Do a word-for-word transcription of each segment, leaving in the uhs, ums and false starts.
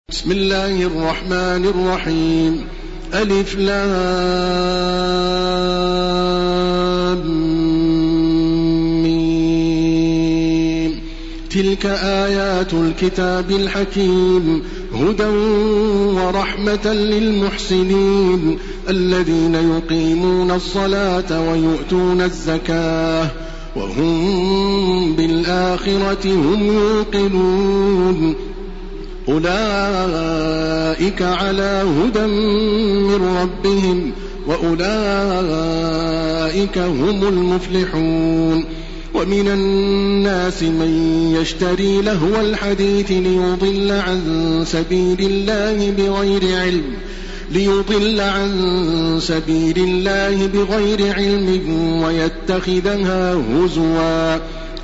بسم الله الرحمن الرحيم. ألف لام ميم. تلك آيات الكتاب الحكيم هدى ورحمة للمحسنين الذين يقيمون الصلاة ويؤتون الزكاة وهم بالآخرة هم يوقنون أولئك على هدى من ربهم وأولئك هم المفلحون. ومن الناس من يشتري لهو الحديث ليضل عن سبيل الله بغير علم ليضل عن سبيل الله بغير علم ويتخذها هزوا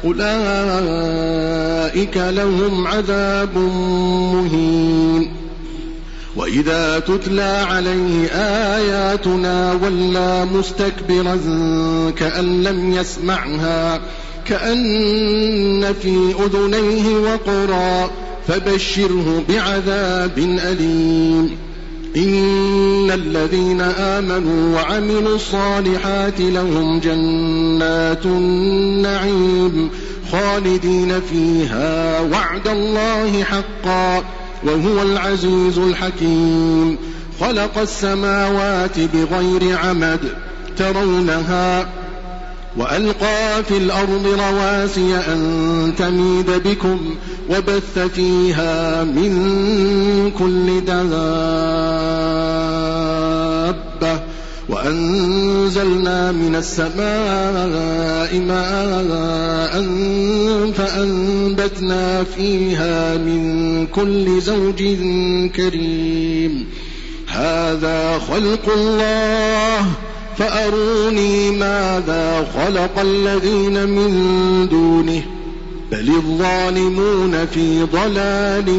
أولئك لهم عذاب مهين. وإذا تتلى عليه آياتنا ولى مستكبرا كأن لم يسمعها كأن في أذنيه وقرا فبشره بعذاب أليم. إن الذين آمنوا وعملوا الصالحات لهم جنات النعيم خالدين فيها وعد الله حقا وهو العزيز الحكيم. خلق السماوات بغير عمد ترونها وألقى في الأرض رواسي أن تميد بكم وبث فيها من كل دابة وأنزلنا من السماء ماء فأنبتنا فيها من كل زوج كريم. هذا خلق الله فأروني ماذا خلق الذين من دونه بل الظالمون في ضلال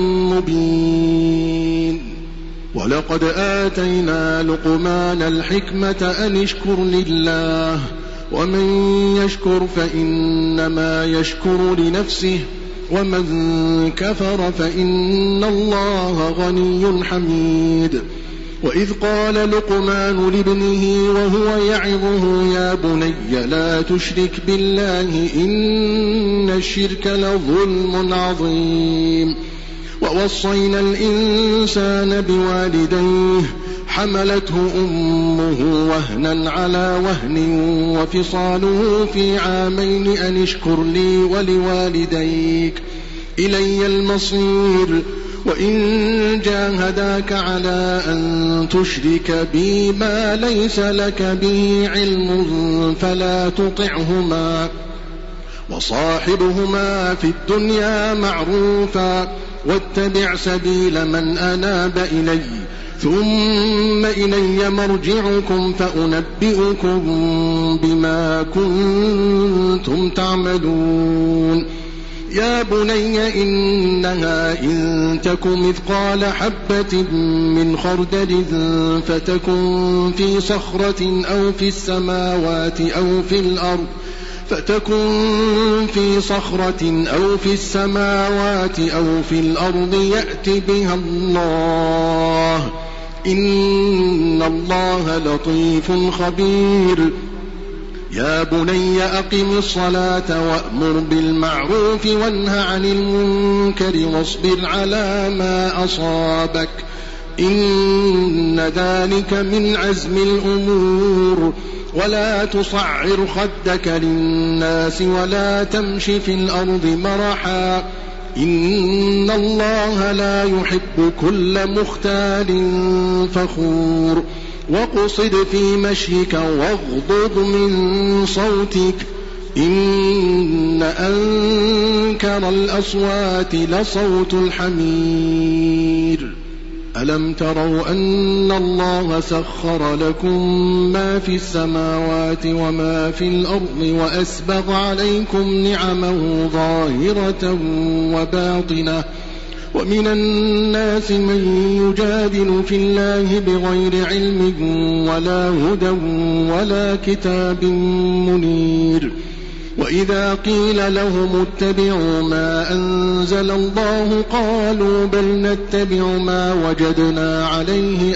مبين. ولقد آتينا لقمان الحكمة أن اشكر لله ومن يشكر فإنما يشكر لنفسه ومن كفر فإن الله غني حميد. وإذ قال لقمان لابنه وهو يعظه يا بني لا تشرك بالله إن الشرك لظلم عظيم. ووصينا الإنسان بوالديه حملته أمه وهنا على وهن وفصاله في عامين أن اشكر لي ولوالديك إلي المصير. وإن جاهداك على أن تشرك بي ما ليس لك به علم فلا تطعهما وصاحبهما في الدنيا معروفا واتبع سبيل من أناب إلي ثم إلي مرجعكم فأنبئكم بما كنتم تعملون. يا بني إنها إن تك مثقال حبة من خردل فتكن في صخرة أو في السماوات أو في الأرض فتكن في صخرة أو في السماوات أو في الأرض يأت بها الله إن الله لطيف خبير. يا بني أقم الصلاة وأمر بالمعروف وانه عن المنكر واصبر على ما أصابك إن ذلك من عزم الأمور. ولا تصعر خدك للناس ولا تمش في الأرض مرحا إن الله لا يحب كل مختال فخور. وقصد في مشيك واغضض من صوتك إن أنكر الأصوات لصوت الحمير. ألم تروا أن الله سخر لكم ما في السماوات وما في الأرض وأسبغ عليكم نعمه ظاهرة وباطنة ومن الناس من يجادل في الله بغير علم ولا هدى ولا كتاب منير. وإذا قيل لهم اتبعوا ما أنزل الله قالوا بل نتبع ما وجدنا عليه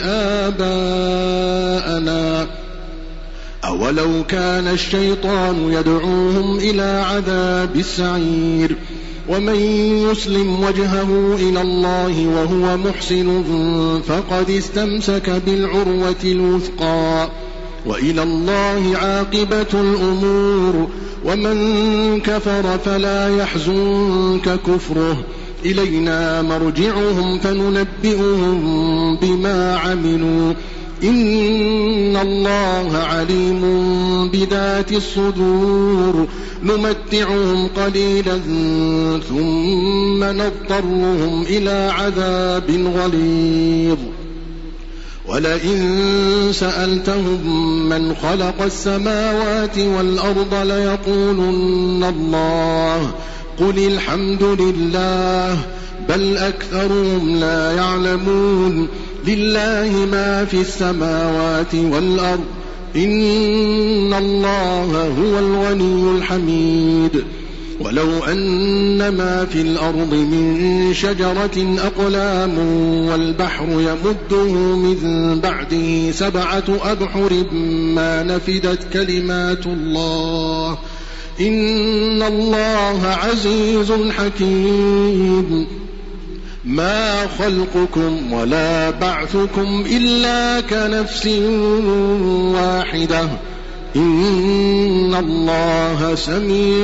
آباءنا أولو كان الشيطان يدعوهم إلى عذاب السعير ومن يسلم وجهه إلى الله وهو محسن فقد استمسك بالعروة الوثقى وإلى الله عاقبة الأمور ومن كفر فلا يحزنك كفره إلينا مرجعهم فننبئهم بما عملوا إن الله عليم بذات الصدور نمتعهم قليلا ثم نضطرهم إلى عذاب غليظ ولئن سألتهم من خلق السماوات والأرض ليقولن الله قل الحمد لله بل أكثرهم لا يعلمون لله ما في السماوات والأرض إن الله هو الغني الحميد ولو أن ما في الأرض من شجرة أقلام والبحر يمده من بعده سبعة أبحر ما نفدت كلمات الله إن الله عزيز حكيم ما خلقكم ولا بعثكم إلا كنفس واحدة إن الله سميع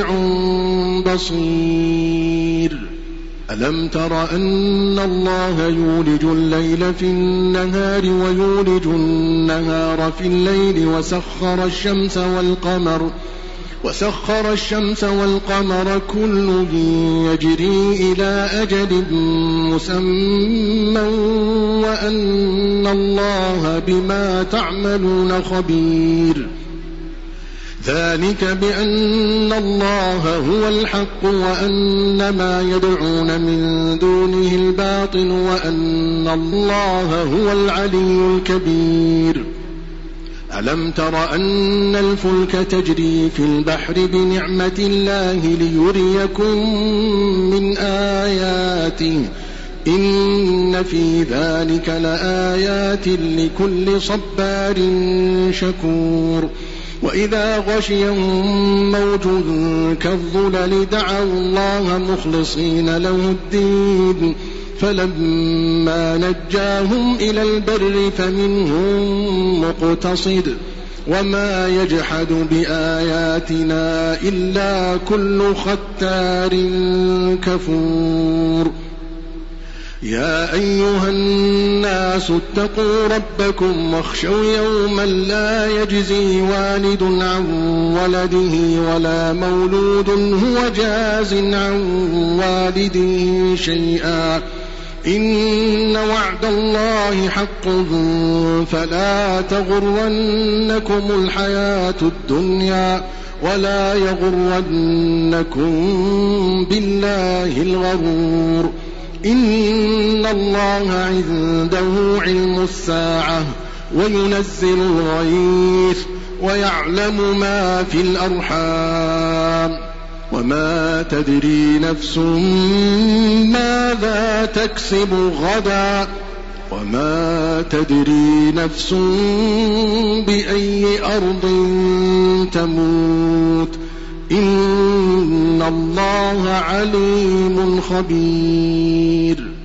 بصير ألم تر أن الله يولج الليل في النهار ويولج النهار في الليل وسخر الشمس والقمر وسخر الشمس والقمر كل يجري إلى أجل مسمى وأن الله بما تعملون خبير ذلك بأن الله هو الحق وأن ما يدعون من دونه الباطل وأن الله هو العلي الكبير ألم تر أن الفلك تجري في البحر بنعمة الله ليريكم من آياته إن في ذلك لآيات لكل صبار شكور وإذا غشيهم موج كالظلل دعوا الله مخلصين له الدين فلما نجاهم إلى البر فمنهم مقتصد وما يجحد بآياتنا إلا كل ختار كفور يا أيها الناس اتقوا ربكم واخشوا يوما لا يجزي والد عن ولده ولا مولود هو جاز عن والده شيئا إن وعد الله حق فلا تغرنكم الحياة الدنيا ولا يغرنكم بالله الغرور إن الله عنده علم الساعة وينزل الغيث ويعلم ما في الأرحام وما تدري نفس ماذا تكسب غدا وما تدري نفس بأي أرض تموت إن الله عليم خبير